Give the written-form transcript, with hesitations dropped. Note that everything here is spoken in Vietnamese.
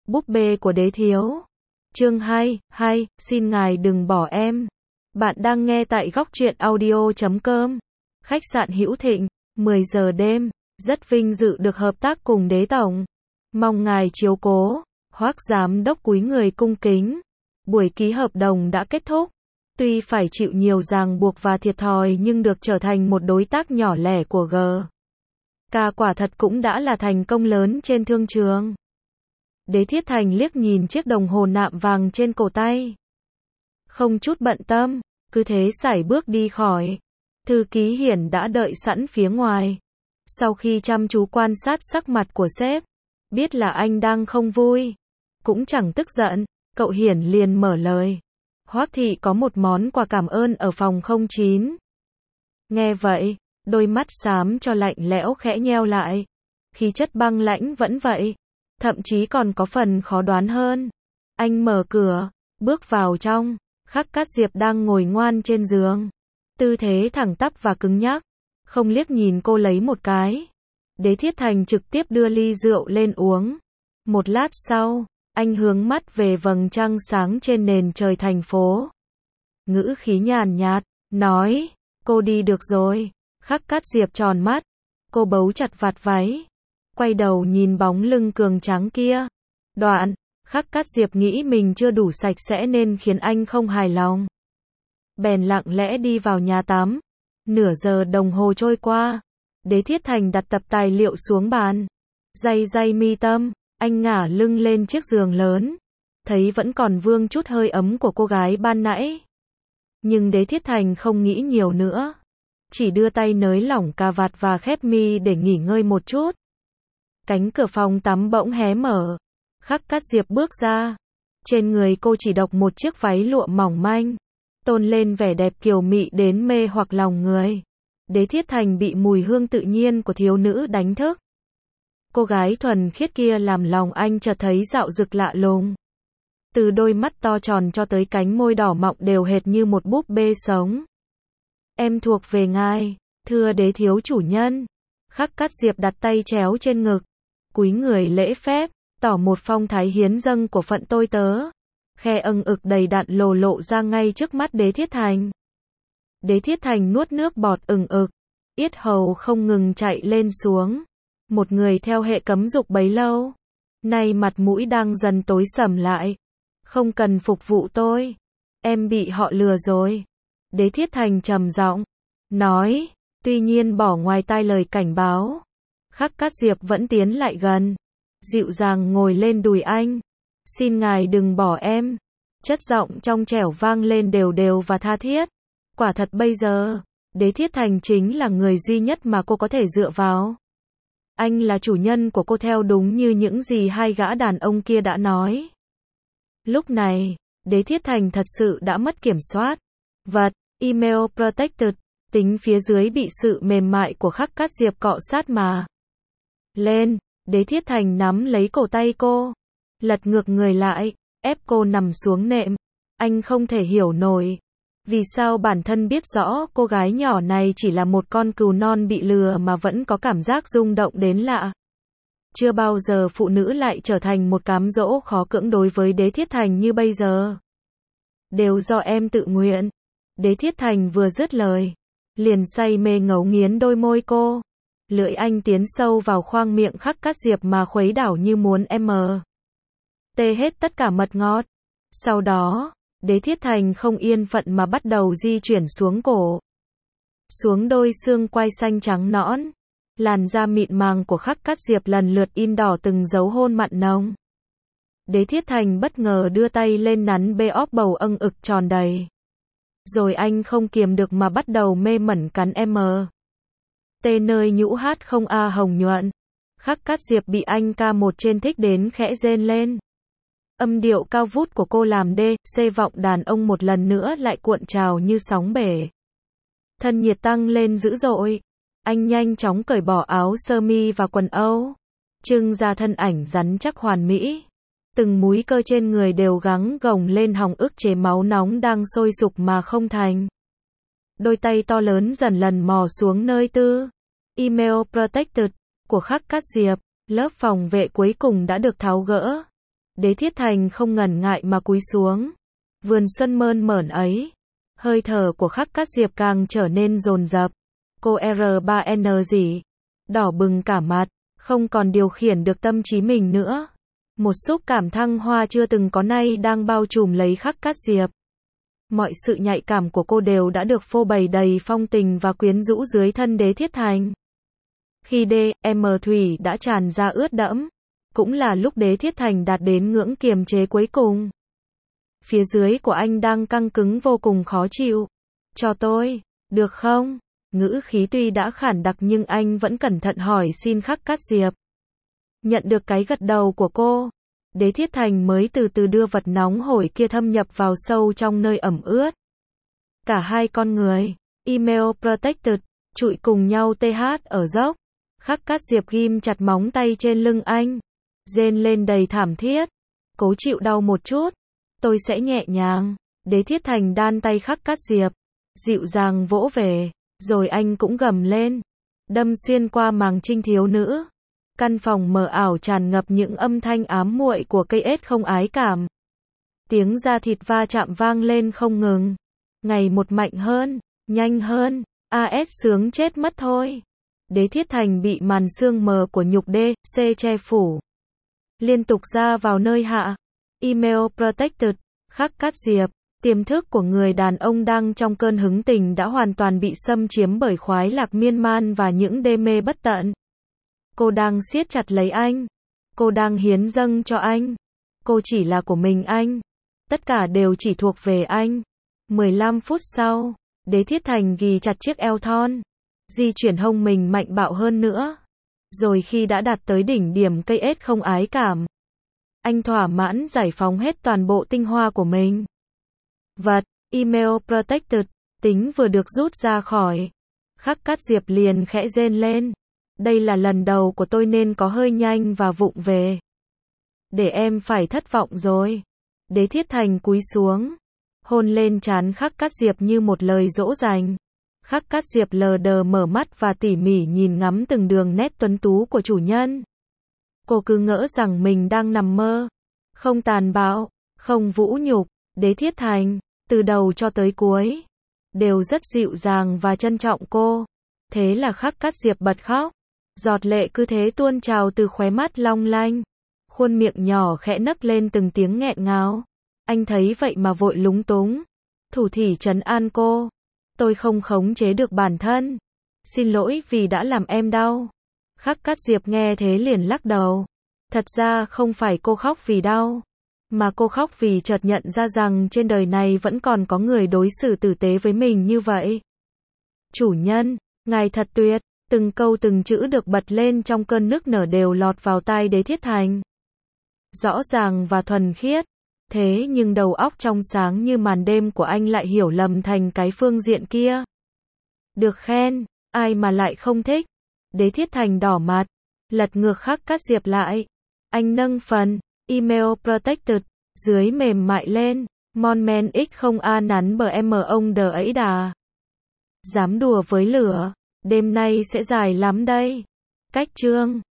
Búp bê của đế thiếu. Chương 2, xin ngài đừng bỏ em. Bạn đang nghe tại góc truyện audio.com. Khách sạn Hữu Thịnh, 10 giờ đêm, rất vinh dự được hợp tác cùng đế tổng. Mong ngài chiếu cố. Hoắc giám đốc cúi người cung kính. Buổi ký hợp đồng đã kết thúc. Tuy phải chịu nhiều ràng buộc và thiệt thòi nhưng được trở thành một đối tác nhỏ lẻ của GK quả thật cũng đã là thành công lớn trên thương trường. Đế Thiết Thành liếc nhìn chiếc đồng hồ nạm vàng trên cổ tay. Không chút bận tâm, cứ thế sải bước đi khỏi. Thư ký Hiển đã đợi sẵn phía ngoài. Sau khi chăm chú quan sát sắc mặt của sếp, biết là anh đang không vui, cũng chẳng tức giận, cậu Hiển liền mở lời. Hoắc thị có một món quà cảm ơn ở phòng 09. Nghe vậy, đôi mắt xám cho lạnh lẽo khẽ nheo lại. Khí chất băng lãnh vẫn vậy, thậm chí còn có phần khó đoán hơn. Anh mở cửa, bước vào trong. Khắc Cát Diệp đang ngồi ngoan trên giường, tư thế thẳng tắp và cứng nhắc, không liếc nhìn cô lấy một cái. Đế Thiết Thành trực tiếp đưa ly rượu lên uống. Một lát sau, anh hướng mắt về vầng trăng sáng trên nền trời thành phố. Ngữ khí nhàn nhạt, nói, cô đi được rồi. Khắc Cát Diệp tròn mắt, cô bấu chặt vạt váy, quay đầu nhìn bóng lưng cường tráng kia. Đoạn, Khắc Cát Diệp nghĩ mình chưa đủ sạch sẽ nên khiến anh không hài lòng. Bèn lặng lẽ đi vào nhà tắm. Nửa giờ đồng hồ trôi qua, Đế Thiết Thành đặt tập tài liệu xuống bàn. Day mi tâm, anh ngả lưng lên chiếc giường lớn. Thấy vẫn còn vương chút hơi ấm của cô gái ban nãy. Nhưng Đế Thiết Thành không nghĩ nhiều nữa. Chỉ đưa tay nới lỏng cà vạt và khép mi để nghỉ ngơi một chút. Cánh cửa phòng tắm bỗng hé mở. Khắc Cát Diệp bước ra. Trên người cô chỉ độc một chiếc váy lụa mỏng manh, tôn lên vẻ đẹp kiều mị đến mê hoặc lòng người. Đế Thiết Thành bị mùi hương tự nhiên của thiếu nữ đánh thức. Cô gái thuần khiết kia làm lòng anh chợt thấy dạo dực lạ lùng. Từ đôi mắt to tròn cho tới cánh môi đỏ mọng đều hệt như một búp bê sống. Em thuộc về ngài, thưa đế thiếu chủ nhân. Khắc Cát Diệp đặt tay chéo trên ngực, cúi người lễ phép, tỏ một phong thái hiến dâng của phận tôi tớ. Khe âng ực đầy đặn lộ ra ngay trước mắt Đế Thiết Thành. Đế Thiết Thành nuốt nước bọt ừng ực, yết hầu không ngừng chạy lên xuống. Một người theo hệ cấm dục bấy lâu, nay mặt mũi đang dần tối sầm lại. Không cần phục vụ tôi, em bị họ lừa rồi. Đế Thiết Thành trầm giọng nói, tuy nhiên bỏ ngoài tai lời cảnh báo. Khắc Cát Diệp vẫn tiến lại gần, dịu dàng ngồi lên đùi anh. Xin ngài đừng bỏ em. Chất giọng trong trẻo vang lên đều và tha thiết. Quả thật bây giờ, Đế Thiết Thành chính là người duy nhất mà cô có thể dựa vào. Anh là chủ nhân của cô theo đúng như những gì hai gã đàn ông kia đã nói. Lúc này, Đế Thiết Thành thật sự đã mất kiểm soát. Vật, email protected, tính phía dưới bị sự mềm mại của Khắc Cát Diệp cọ sát mà lên. Đế Thiết Thành nắm lấy cổ tay cô, lật ngược người lại, ép cô nằm xuống nệm. Anh không thể hiểu nổi, vì sao bản thân biết rõ cô gái nhỏ này chỉ là một con cừu non bị lừa mà vẫn có cảm giác rung động đến lạ. Chưa bao giờ phụ nữ lại trở thành một cám dỗ khó cưỡng đối với Đế Thiết Thành như bây giờ. Đều do em tự nguyện. Đế Thiết Thành vừa dứt lời, liền say mê ngấu nghiến đôi môi cô. Lưỡi anh tiến sâu vào khoang miệng Khắc Cát Diệp mà khuấy đảo như muốn tê hết tất cả mật ngọt. Sau đó, Đế Thiết Thành không yên phận mà bắt đầu di chuyển xuống cổ, xuống đôi xương quai xanh trắng nõn. Làn da mịn màng của Khắc Cát Diệp lần lượt in đỏ từng dấu hôn mặn nồng. Đế Thiết Thành bất ngờ đưa tay lên nắn bê óp bầu âng ực tròn đầy. Rồi anh không kiềm được mà bắt đầu mê mẩn cắn tê nơi nhũ hát không a hồng nhuận. Khắc Cát Diệp bị anh ca một trên thích đến khẽ rên lên. Âm điệu cao vút của cô làm C vọng đàn ông một lần nữa lại cuộn trào như sóng bể. Thân nhiệt tăng lên dữ dội. Anh nhanh chóng cởi bỏ áo sơ mi và quần âu, trưng ra thân ảnh rắn chắc hoàn mỹ. Từng múi cơ trên người đều gắng gồng lên hòng ức chế máu nóng đang sôi sục mà không thành. Đôi tay to lớn dần lần mò xuống nơi email protected của Khắc Cát Diệp. Lớp phòng vệ cuối cùng đã được tháo gỡ. Đế Thiết Thành không ngần ngại mà cúi xuống. Vườn xuân mơn mởn ấy. Hơi thở của Khắc Cát Diệp càng trở nên dồn dập. Cô R3N gì? Đỏ bừng cả mặt, không còn điều khiển được tâm trí mình nữa. Một xúc cảm thăng hoa chưa từng có nay đang bao trùm lấy Khắc Cát Diệp. Mọi sự nhạy cảm của cô đều đã được phô bày đầy phong tình và quyến rũ dưới thân Đế Thiết Thành. Khi D.M. thủy đã tràn ra ướt đẫm, cũng là lúc Đế Thiết Thành đạt đến ngưỡng kiềm chế cuối cùng. Phía dưới của anh đang căng cứng vô cùng khó chịu. Cho tôi, được không? Ngữ khí tuy đã khản đặc nhưng anh vẫn cẩn thận hỏi xin Khắc Cát Diệp. Nhận được cái gật đầu của cô, Đế Thiết Thành mới từ từ đưa vật nóng hổi kia thâm nhập vào sâu trong nơi ẩm ướt. Cả hai con người, email protected, trụi cùng nhau TH ở dốc. Khắc Cát Diệp ghim chặt móng tay trên lưng anh, rên lên đầy thảm thiết. Cố chịu đau một chút, tôi sẽ nhẹ nhàng. Đế Thiết Thành đan tay Khắc Cát Diệp, dịu dàng vỗ về, rồi anh cũng gầm lên, đâm xuyên qua màng trinh thiếu nữ. Căn phòng mờ ảo tràn ngập những âm thanh ám muội của cây ếch không ái cảm. Tiếng da thịt va chạm vang lên không ngừng. Ngày một mạnh hơn, nhanh hơn, AS sướng chết mất thôi. Đế Thiết Thành bị màn sương mờ của nhục D.C. che phủ. Liên tục ra vào nơi hạ. Email protected, Khắc Cát Diệp. Tiềm thức của người đàn ông đang trong cơn hứng tình đã hoàn toàn bị xâm chiếm bởi khoái lạc miên man và những đê mê bất tận. Cô đang siết chặt lấy anh. Cô đang hiến dâng cho anh. Cô chỉ là của mình anh. Tất cả đều chỉ thuộc về anh. 15 phút sau, Đế Thiết Thành ghì chặt chiếc eo thon. Di chuyển hông mình mạnh bạo hơn nữa. Rồi khi đã đạt tới đỉnh điểm cây ếch không ái cảm, anh thỏa mãn giải phóng hết toàn bộ tinh hoa của mình. Vật, email protected, tính vừa được rút ra khỏi. Khắc Cát Diệp liền khẽ rên lên. Đây là lần đầu của tôi nên có hơi nhanh và vụng về. Để em phải thất vọng rồi. Đế Thiết Thành cúi xuống, hôn lên trán Khắc Cát Diệp như một lời dỗ dành. Khắc Cát Diệp lờ đờ mở mắt và tỉ mỉ nhìn ngắm từng đường nét tuấn tú của chủ nhân. Cô cứ ngỡ rằng mình đang nằm mơ. Không tàn bạo, không vũ nhục. Đế Thiết Thành, từ đầu cho tới cuối, đều rất dịu dàng và trân trọng cô. Thế là Khắc Cát Diệp bật khóc. Giọt lệ cứ thế tuôn trào từ khóe mắt long lanh. Khuôn miệng nhỏ khẽ nấc lên từng tiếng nghẹn ngào. Anh thấy vậy mà vội lúng túng. Thủ thỉ trấn an cô. Tôi không khống chế được bản thân. Xin lỗi vì đã làm em đau. Khắc Cát Diệp nghe thế liền lắc đầu. Thật ra không phải cô khóc vì đau, mà cô khóc vì chợt nhận ra rằng trên đời này vẫn còn có người đối xử tử tế với mình như vậy. Chủ nhân, ngài thật tuyệt. Từng câu từng chữ được bật lên trong cơn nức nở đều lọt vào tai Đế Thiết Thành. Rõ ràng và thuần khiết. Thế nhưng đầu óc trong sáng như màn đêm của anh lại hiểu lầm thành cái phương diện kia. Được khen, ai mà lại không thích. Đế Thiết Thành đỏ mặt, lật ngược Khắc Cát Diệp lại. Anh nâng phần email protected dưới mềm mại lên. Mon men x không a nắn bờ em ông đờ ấy đà. Dám đùa với lửa, đêm nay sẽ dài lắm đây. Cách chương